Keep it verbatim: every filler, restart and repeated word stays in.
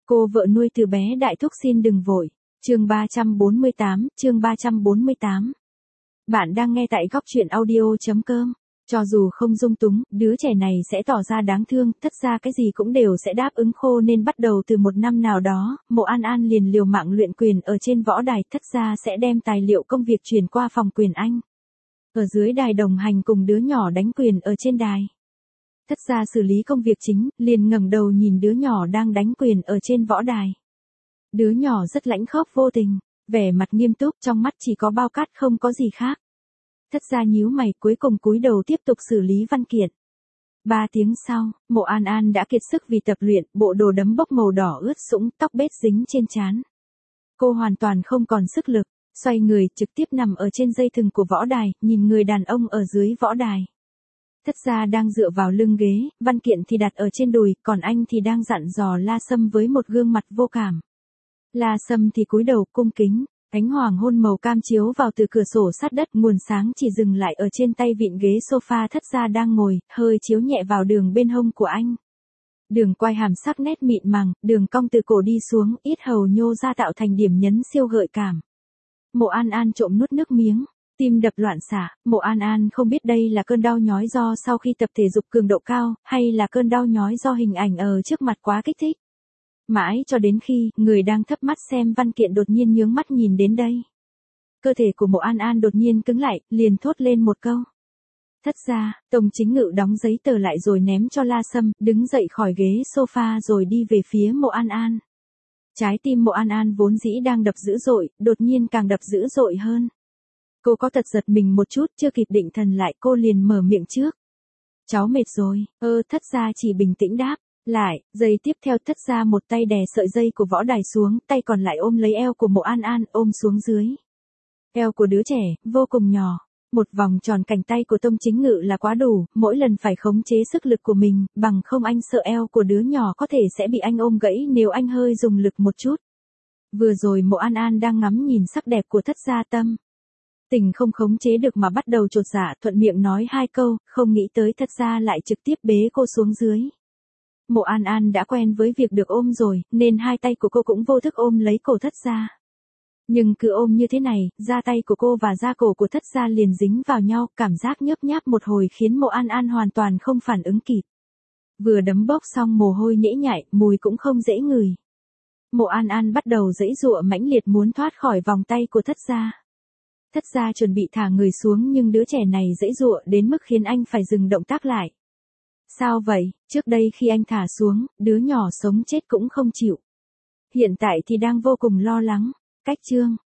Cô vợ nuôi từ bé đại thúc xin đừng vội. Chương ba trăm bốn mươi tám, chương ba trăm bốn mươi tám. Bạn đang nghe tại góc truyện audio chấm com. Cho dù không dung túng, đứa trẻ này sẽ tỏ ra đáng thương, thất ra cái gì cũng đều sẽ đáp ứng khô, nên bắt đầu từ một năm nào đó, Mộ An An liền liều mạng luyện quyền ở trên võ đài, thất ra sẽ đem tài liệu công việc truyền qua phòng quyền Anh. Ở dưới đài đồng hành cùng đứa nhỏ đánh quyền ở trên đài. Thất ra xử lý công việc chính, liền ngẩng đầu nhìn đứa nhỏ đang đánh quyền ở trên võ đài. Đứa nhỏ rất lãnh khốc vô tình, vẻ mặt nghiêm túc, trong mắt chỉ có bao cát không có gì khác. Thất ra nhíu mày, cuối cùng cúi đầu tiếp tục xử lý văn kiện. Ba tiếng sau, Mộ An An đã kiệt sức vì tập luyện, bộ đồ đấm bốc màu đỏ ướt sũng, tóc bết dính trên trán. Cô hoàn toàn không còn sức lực, xoay người trực tiếp nằm ở trên dây thừng của võ đài, nhìn người đàn ông ở dưới võ đài. Thất gia đang dựa vào lưng ghế, văn kiện thì đặt ở trên đùi, còn anh thì đang dặn dò La Sâm với một gương mặt vô cảm. La Sâm thì cúi đầu cung kính, ánh hoàng hôn màu cam chiếu vào từ cửa sổ sát đất, nguồn sáng chỉ dừng lại ở trên tay vịn ghế sofa thất gia đang ngồi, hơi chiếu nhẹ vào đường bên hông của anh. Đường quai hàm sắc nét mịn màng, đường cong từ cổ đi xuống, yết hầu nhô ra tạo thành điểm nhấn siêu gợi cảm. Mộ An An trộm nuốt nước miếng, tim đập loạn xạ. Mộ An An không biết đây là cơn đau nhói do sau khi tập thể dục cường độ cao, hay là cơn đau nhói do hình ảnh ở trước mặt quá kích thích. Mãi cho đến khi, người đang thấp mắt xem văn kiện đột nhiên nhướng mắt nhìn đến đây. Cơ thể của Mộ An An đột nhiên cứng lại, liền thốt lên một câu. Thất ra, Tổng Chính Ngự đóng giấy tờ lại rồi ném cho La Sâm, đứng dậy khỏi ghế sofa rồi đi về phía Mộ An An. Trái tim Mộ An An vốn dĩ đang đập dữ dội, đột nhiên càng đập dữ dội hơn. Cô có tật giật mình một chút, chưa kịp định thần lại cô liền mở miệng trước. Cháu mệt rồi, ơ thất gia chỉ bình tĩnh đáp. Lại, giây tiếp theo thất gia một tay đè sợi dây của võ đài xuống, tay còn lại ôm lấy eo của Mộ An An, ôm xuống dưới. Eo của đứa trẻ, vô cùng nhỏ. Một vòng tròn cánh tay của Tông Chính Ngự là quá đủ, mỗi lần phải khống chế sức lực của mình, bằng không anh sợ eo của đứa nhỏ có thể sẽ bị anh ôm gãy nếu anh hơi dùng lực một chút. Vừa rồi Mộ An An đang ngắm nhìn sắc đẹp của thất gia Tâm. Tình không khống chế được mà bắt đầu chột dạ, thuận miệng nói hai câu, không nghĩ tới thất gia lại trực tiếp bế cô xuống dưới. Mộ An An đã quen với việc được ôm rồi, nên hai tay của cô cũng vô thức ôm lấy cổ thất gia. Nhưng cứ ôm như thế này, da tay của cô và da cổ của thất gia liền dính vào nhau, cảm giác nhớp nháp một hồi khiến Mộ An An hoàn toàn không phản ứng kịp. Vừa đấm bốc xong mồ hôi nhễ nhại, mùi cũng không dễ ngửi. Mộ An An bắt đầu giãy giụa mãnh liệt muốn thoát khỏi vòng tay của thất gia. Thất gia chuẩn bị thả người xuống nhưng đứa trẻ này giãy giụa đến mức khiến anh phải dừng động tác lại. Sao vậy, trước đây khi anh thả xuống, đứa nhỏ sống chết cũng không chịu. Hiện tại thì đang vô cùng lo lắng. Cách chương.